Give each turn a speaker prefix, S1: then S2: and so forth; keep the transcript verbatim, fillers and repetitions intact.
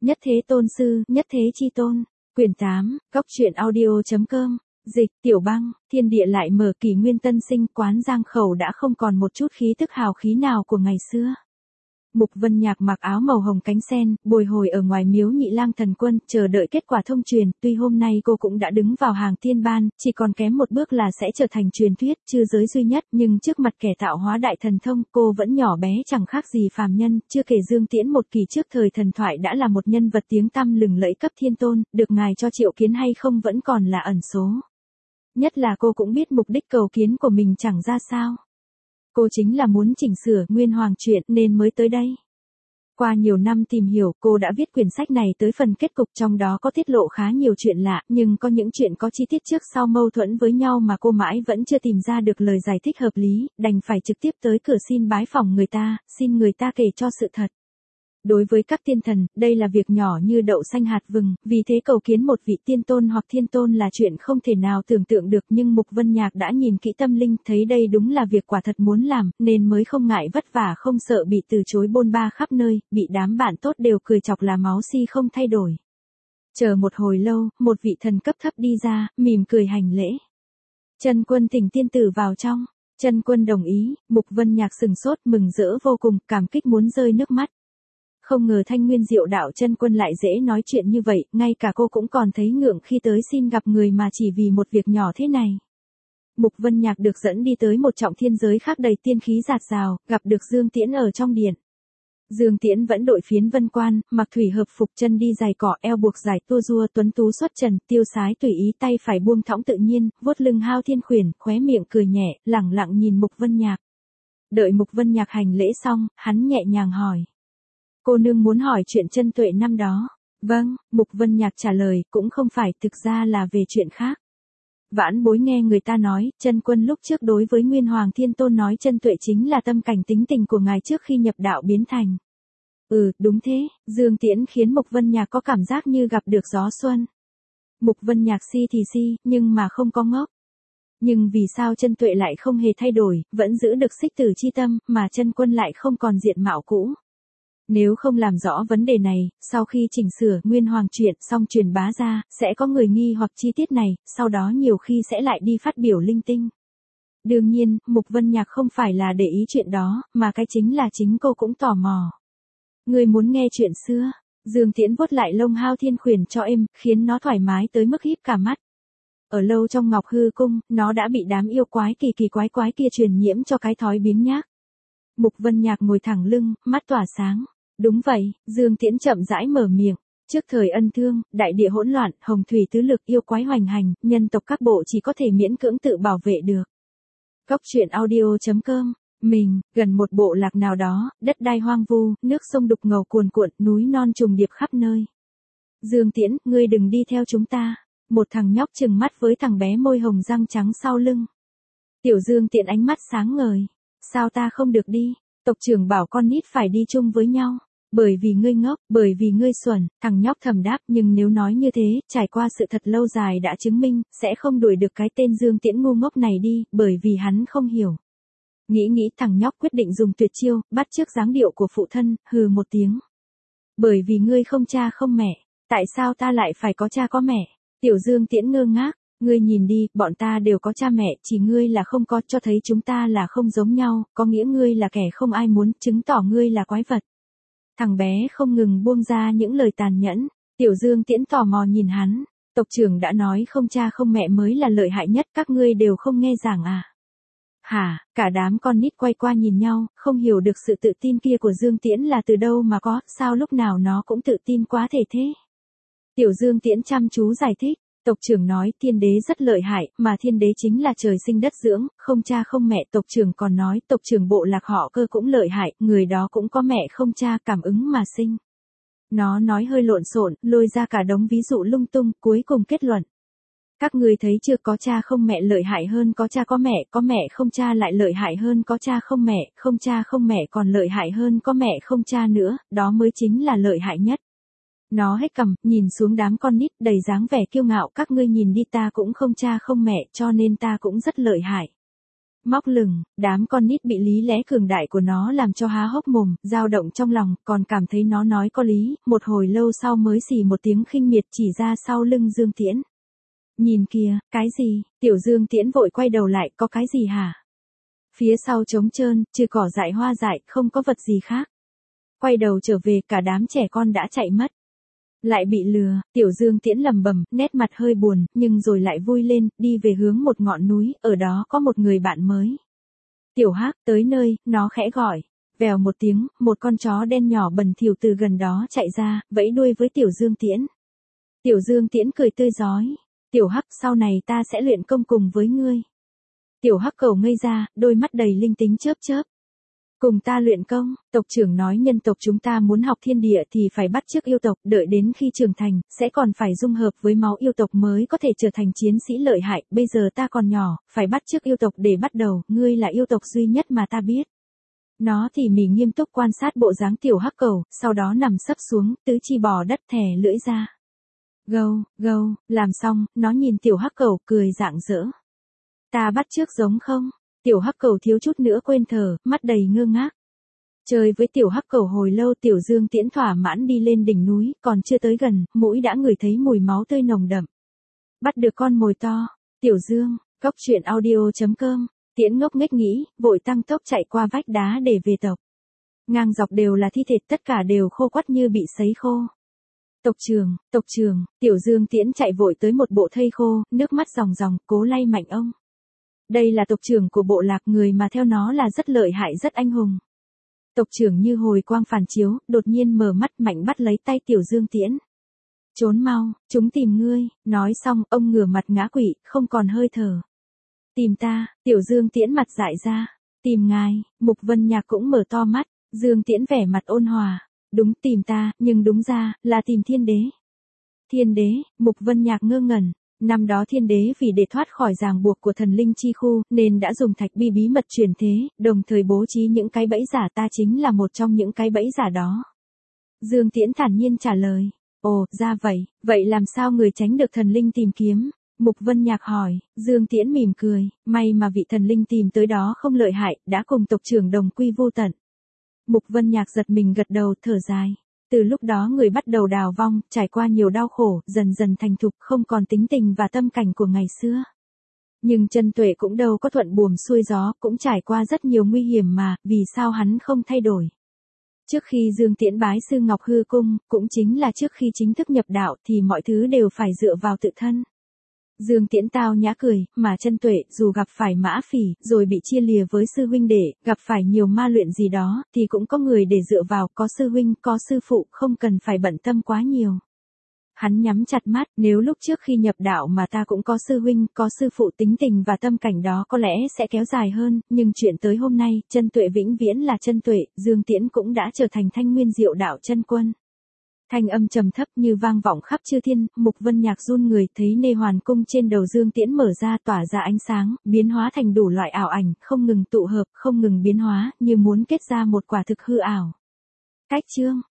S1: Nhất thế tôn sư, nhất thế chi tôn. Quyển tám, góc truyện audio.com. Dịch, Tiểu Băng, thiên địa lại mở kỷ nguyên tân sinh, quán giang khẩu đã không còn một chút khí tức hào khí nào của ngày xưa. Mục Vân Nhạc mặc áo màu hồng cánh sen, bồi hồi ở ngoài miếu Nhị Lang Thần Quân, chờ đợi kết quả thông truyền, tuy hôm nay cô cũng đã đứng vào hàng tiên ban, chỉ còn kém một bước là sẽ trở thành truyền thuyết, chư giới duy nhất, nhưng trước mặt kẻ tạo hóa đại thần thông, cô vẫn nhỏ bé chẳng khác gì phàm nhân, chưa kể Dương Tiễn một kỳ trước thời thần thoại đã là một nhân vật tiếng tăm lừng lẫy cấp thiên tôn, được ngài cho triệu kiến hay không vẫn còn là ẩn số. Nhất là cô cũng biết mục đích cầu kiến của mình chẳng ra sao. Cô chính là muốn chỉnh sửa Nguyên Hoàng truyện nên mới tới đây. Qua nhiều năm tìm hiểu, cô đã viết quyển sách này tới phần kết cục, trong đó có tiết lộ khá nhiều chuyện lạ, nhưng có những chuyện có chi tiết trước sau mâu thuẫn với nhau mà cô mãi vẫn chưa tìm ra được lời giải thích hợp lý, đành phải trực tiếp tới cửa xin bái phỏng người ta, xin người ta kể cho sự thật. Đối với các tiên thần, đây là việc nhỏ như đậu xanh hạt vừng, vì thế cầu kiến một vị tiên tôn hoặc thiên tôn là chuyện không thể nào tưởng tượng được, nhưng Mục Vân Nhạc đã nhìn kỹ tâm linh, thấy đây đúng là việc quả thật muốn làm, nên mới không ngại vất vả, không sợ bị từ chối bôn ba khắp nơi, bị đám bạn tốt đều cười chọc là máu si không thay đổi. Chờ một hồi lâu, một vị thần cấp thấp đi ra, mỉm cười hành lễ. Chân Quân thỉnh tiên tử vào trong. Chân Quân đồng ý, Mục Vân Nhạc sừng sốt, mừng rỡ vô cùng, cảm kích muốn rơi nước mắt. Không ngờ Thanh Nguyên Diệu Đạo Chân Quân lại dễ nói chuyện như vậy, ngay cả cô cũng còn thấy ngượng khi tới xin gặp người mà chỉ vì một việc nhỏ thế này. Mục Vân Nhạc được dẫn đi tới một trọng thiên giới khác đầy tiên khí rạt rào, gặp được Dương Tiễn ở trong điện. Dương Tiễn vẫn đội phiến vân quan, mặc thủy hợp phục, chân đi giày cỏ, eo buộc dài tua rua, tuấn tú xuất trần, tiêu sái tùy ý, tay phải buông thõng tự nhiên, vuốt lưng hao thiên khuyển, khóe miệng cười nhẹ, lẳng lặng nhìn Mục Vân Nhạc. Đợi Mục Vân Nhạc hành lễ xong, hắn nhẹ nhàng hỏi. Cô nương muốn hỏi chuyện Chân Tuệ năm đó. Vâng, Mục Vân Nhạc trả lời, cũng không phải, thực ra là về chuyện khác. Vãn bối nghe người ta nói, Chân Quân lúc trước đối với Nguyên Hoàng Thiên Tôn nói Chân Tuệ chính là tâm cảnh tính tình của ngài trước khi nhập đạo biến thành. Ừ, đúng thế, Dương Tiễn khiến Mục Vân Nhạc có cảm giác như gặp được gió xuân. Mục Vân Nhạc si thì si, nhưng mà không có ngốc. Nhưng vì sao Chân Tuệ lại không hề thay đổi, vẫn giữ được xích tử chi tâm, mà Chân Quân lại không còn diện mạo cũ? Nếu không làm rõ vấn đề này, sau khi chỉnh sửa Nguyên Hoàng truyện xong truyền bá ra, sẽ có người nghi hoặc chi tiết này, sau đó nhiều khi sẽ lại đi phát biểu linh tinh. Đương nhiên, Mục Vân Nhạc không phải là để ý chuyện đó, mà cái chính là chính cô cũng tò mò. Người muốn nghe chuyện xưa, Dương Tiễn vuốt lại lông hao thiên khuyển cho êm, khiến nó thoải mái tới mức híp cả mắt. Ở lâu trong Ngọc Hư Cung, nó đã bị đám yêu quái kỳ kỳ quái quái kia truyền nhiễm cho cái thói biếng nhác. Mục Vân Nhạc ngồi thẳng lưng, mắt tỏa sáng. Đúng vậy, Dương Tiễn chậm rãi mở miệng. Trước thời ân thương, đại địa hỗn loạn, hồng thủy tứ lực, yêu quái hoành hành, nhân tộc các bộ chỉ có thể miễn cưỡng tự bảo vệ được. Góc truyện audio.com. Mình, gần một bộ lạc nào đó, đất đai hoang vu, nước sông đục ngầu cuồn cuộn, núi non trùng điệp khắp nơi. Dương Tiễn, ngươi đừng đi theo chúng ta. Một thằng nhóc trừng mắt với thằng bé môi hồng răng trắng sau lưng. Tiểu Dương Tiễn ánh mắt sáng ngời. Sao ta không được đi? Tộc trưởng bảo con nít phải đi chung với nhau. Bởi vì ngươi ngốc, bởi vì ngươi xuẩn, thằng nhóc thầm đáp, nhưng nếu nói như thế, trải qua sự thật lâu dài đã chứng minh, sẽ không đuổi được cái tên Dương Tiễn ngu ngốc này đi, bởi vì hắn không hiểu. Nghĩ nghĩ thằng nhóc quyết định dùng tuyệt chiêu, bắt chước dáng điệu của phụ thân, hừ một tiếng. Bởi vì ngươi không cha không mẹ, tại sao ta lại phải có cha có mẹ? Tiểu Dương Tiễn ngơ ngác. Ngươi nhìn đi, bọn ta đều có cha mẹ, chỉ ngươi là không có, cho thấy chúng ta là không giống nhau, có nghĩa ngươi là kẻ không ai muốn, chứng tỏ ngươi là quái vật. Thằng bé không ngừng buông ra những lời tàn nhẫn. Tiểu Dương Tiễn tò mò nhìn hắn. Tộc trưởng đã nói không cha không mẹ mới là lợi hại nhất, các ngươi đều không nghe giảng à? Hả? Cả đám con nít quay qua nhìn nhau, không hiểu được sự tự tin kia của Dương Tiễn là từ đâu mà có, sao lúc nào nó cũng tự tin quá thể thế. Tiểu Dương Tiễn chăm chú giải thích. Tộc trưởng nói thiên đế rất lợi hại, mà thiên đế chính là trời sinh đất dưỡng, không cha không mẹ. Tộc trưởng còn nói tộc trưởng bộ lạc họ Cơ cũng lợi hại, người đó cũng có mẹ không cha, cảm ứng mà sinh. Nó nói hơi lộn xộn, lôi ra cả đống ví dụ lung tung, cuối cùng kết luận. Các người thấy chưa, có cha không mẹ lợi hại hơn có cha có mẹ, có mẹ không cha lại lợi hại hơn có cha không mẹ, không cha không mẹ còn lợi hại hơn có mẹ không cha nữa, đó mới chính là lợi hại nhất. Nó hét cằm, nhìn xuống đám con nít đầy dáng vẻ kiêu ngạo, các ngươi nhìn đi, ta cũng không cha không mẹ, cho nên ta cũng rất lợi hại. Móc lửng, đám con nít bị lý lẽ cường đại của nó làm cho há hốc mồm, dao động trong lòng, còn cảm thấy nó nói có lý, một hồi lâu sau mới xì một tiếng khinh miệt chỉ ra sau lưng Dương Tiễn. Nhìn kìa, cái gì? Tiểu Dương Tiễn vội quay đầu lại, có cái gì hả? Phía sau trống trơn, trừ cỏ dại hoa dại, không có vật gì khác. Quay đầu trở về, cả đám trẻ con đã chạy mất. Lại bị lừa, Tiểu Dương Tiễn lầm bầm, nét mặt hơi buồn, nhưng rồi lại vui lên, đi về hướng một ngọn núi, ở đó có một người bạn mới. Tiểu Hắc, tới nơi, nó khẽ gọi. Vèo một tiếng, một con chó đen nhỏ bẩn thỉu từ gần đó chạy ra, vẫy đuôi với Tiểu Dương Tiễn. Tiểu Dương Tiễn cười tươi rói. Tiểu Hắc, sau này ta sẽ luyện công cùng với ngươi. Tiểu Hắc cầu ngây ra, đôi mắt đầy linh tính chớp chớp. Cùng ta luyện công, tộc trưởng nói nhân tộc chúng ta muốn học thiên địa thì phải bắt chước yêu tộc, đợi đến khi trưởng thành, sẽ còn phải dung hợp với máu yêu tộc mới có thể trở thành chiến sĩ lợi hại, bây giờ ta còn nhỏ, phải bắt chước yêu tộc để bắt đầu, ngươi là yêu tộc duy nhất mà ta biết. Nó thì mỉ nghiêm túc quan sát bộ dáng Tiểu Hắc cầu, sau đó nằm sấp xuống, tứ chi bò đất thè lưỡi ra. Gâu, gâu, làm xong, nó nhìn Tiểu Hắc cầu, cười rạng rỡ. Ta bắt chước giống không? Tiểu Hắc cầu thiếu chút nữa quên thở, mắt đầy ngơ ngác. Chơi với Tiểu Hắc cầu hồi lâu, Tiểu Dương Tiễn thỏa mãn đi lên đỉnh núi, còn chưa tới gần, mũi đã ngửi thấy mùi máu tươi nồng đậm. Bắt được con mồi to. Tiểu Dương, cốc truyện audio chấm com. Tiễn ngốc nghếch nghĩ, vội tăng tốc chạy qua vách đá để về tộc. Ngang dọc đều là thi thể, tất cả đều khô quắt như bị sấy khô. Tộc trưởng, tộc trưởng, Tiểu Dương Tiễn chạy vội tới một bộ thây khô, nước mắt ròng ròng, cố lay mạnh ông. Đây là tộc trưởng của bộ lạc, người mà theo nó là rất lợi hại, rất anh hùng. Tộc trưởng như hồi quang phản chiếu, đột nhiên mở mắt mạnh bắt lấy tay Tiểu Dương Tiễn. Trốn mau, chúng tìm ngươi, nói xong, ông ngửa mặt ngã quỵ, không còn hơi thở. Tìm ta, Tiểu Dương Tiễn mặt dại ra. Tìm ngài, Mục Vân Nhạc cũng mở to mắt, Dương Tiễn vẻ mặt ôn hòa. Đúng, tìm ta, nhưng đúng ra, là tìm thiên đế. Thiên đế, Mục Vân Nhạc ngơ ngẩn. Năm đó thiên đế vì để thoát khỏi ràng buộc của thần linh chi khu, nên đã dùng thạch bi bí mật truyền thế, đồng thời bố trí những cái bẫy giả, ta chính là một trong những cái bẫy giả đó. Dương Tiễn thản nhiên trả lời. Ồ, ra vậy, vậy làm sao người tránh được thần linh tìm kiếm? Mục Vân Nhạc hỏi. Dương Tiễn mỉm cười, may mà vị thần linh tìm tới đó không lợi hại, đã cùng tộc trưởng đồng quy vô tận. Mục Vân Nhạc giật mình gật đầu, thở dài. Từ lúc đó người bắt đầu đào vong, trải qua nhiều đau khổ, dần dần thành thục, không còn tính tình và tâm cảnh của ngày xưa. Nhưng Chân Tuệ cũng đâu có thuận buồm xuôi gió, cũng trải qua rất nhiều nguy hiểm mà, vì sao hắn không thay đổi? Trước khi Dương Tiễn bái sư Ngọc Hư Cung, cũng chính là trước khi chính thức nhập đạo thì mọi thứ đều phải dựa vào tự thân. Dương Tiễn tao nhã cười, mà Chân Tuệ, dù gặp phải Mã Phỉ, rồi bị chia lìa với sư huynh đệ, gặp phải nhiều ma luyện gì đó, thì cũng có người để dựa vào, có sư huynh, có sư phụ, không cần phải bận tâm quá nhiều. Hắn nhắm chặt mắt, nếu lúc trước khi nhập đạo mà ta cũng có sư huynh, có sư phụ, tính tình và tâm cảnh đó có lẽ sẽ kéo dài hơn, nhưng chuyện tới hôm nay, Chân Tuệ vĩnh viễn là Chân Tuệ, Dương Tiễn cũng đã trở thành Thanh Nguyên Diệu Đạo chân quân. Thanh âm trầm thấp như vang vọng khắp chư thiên, Mục Vân Nhạc run người, thấy nê hoàn cung trên đầu Dương Tiễn mở ra, tỏa ra ánh sáng, biến hóa thành đủ loại ảo ảnh, không ngừng tụ hợp, không ngừng biến hóa, như muốn kết ra một quả thực hư ảo. Cách chương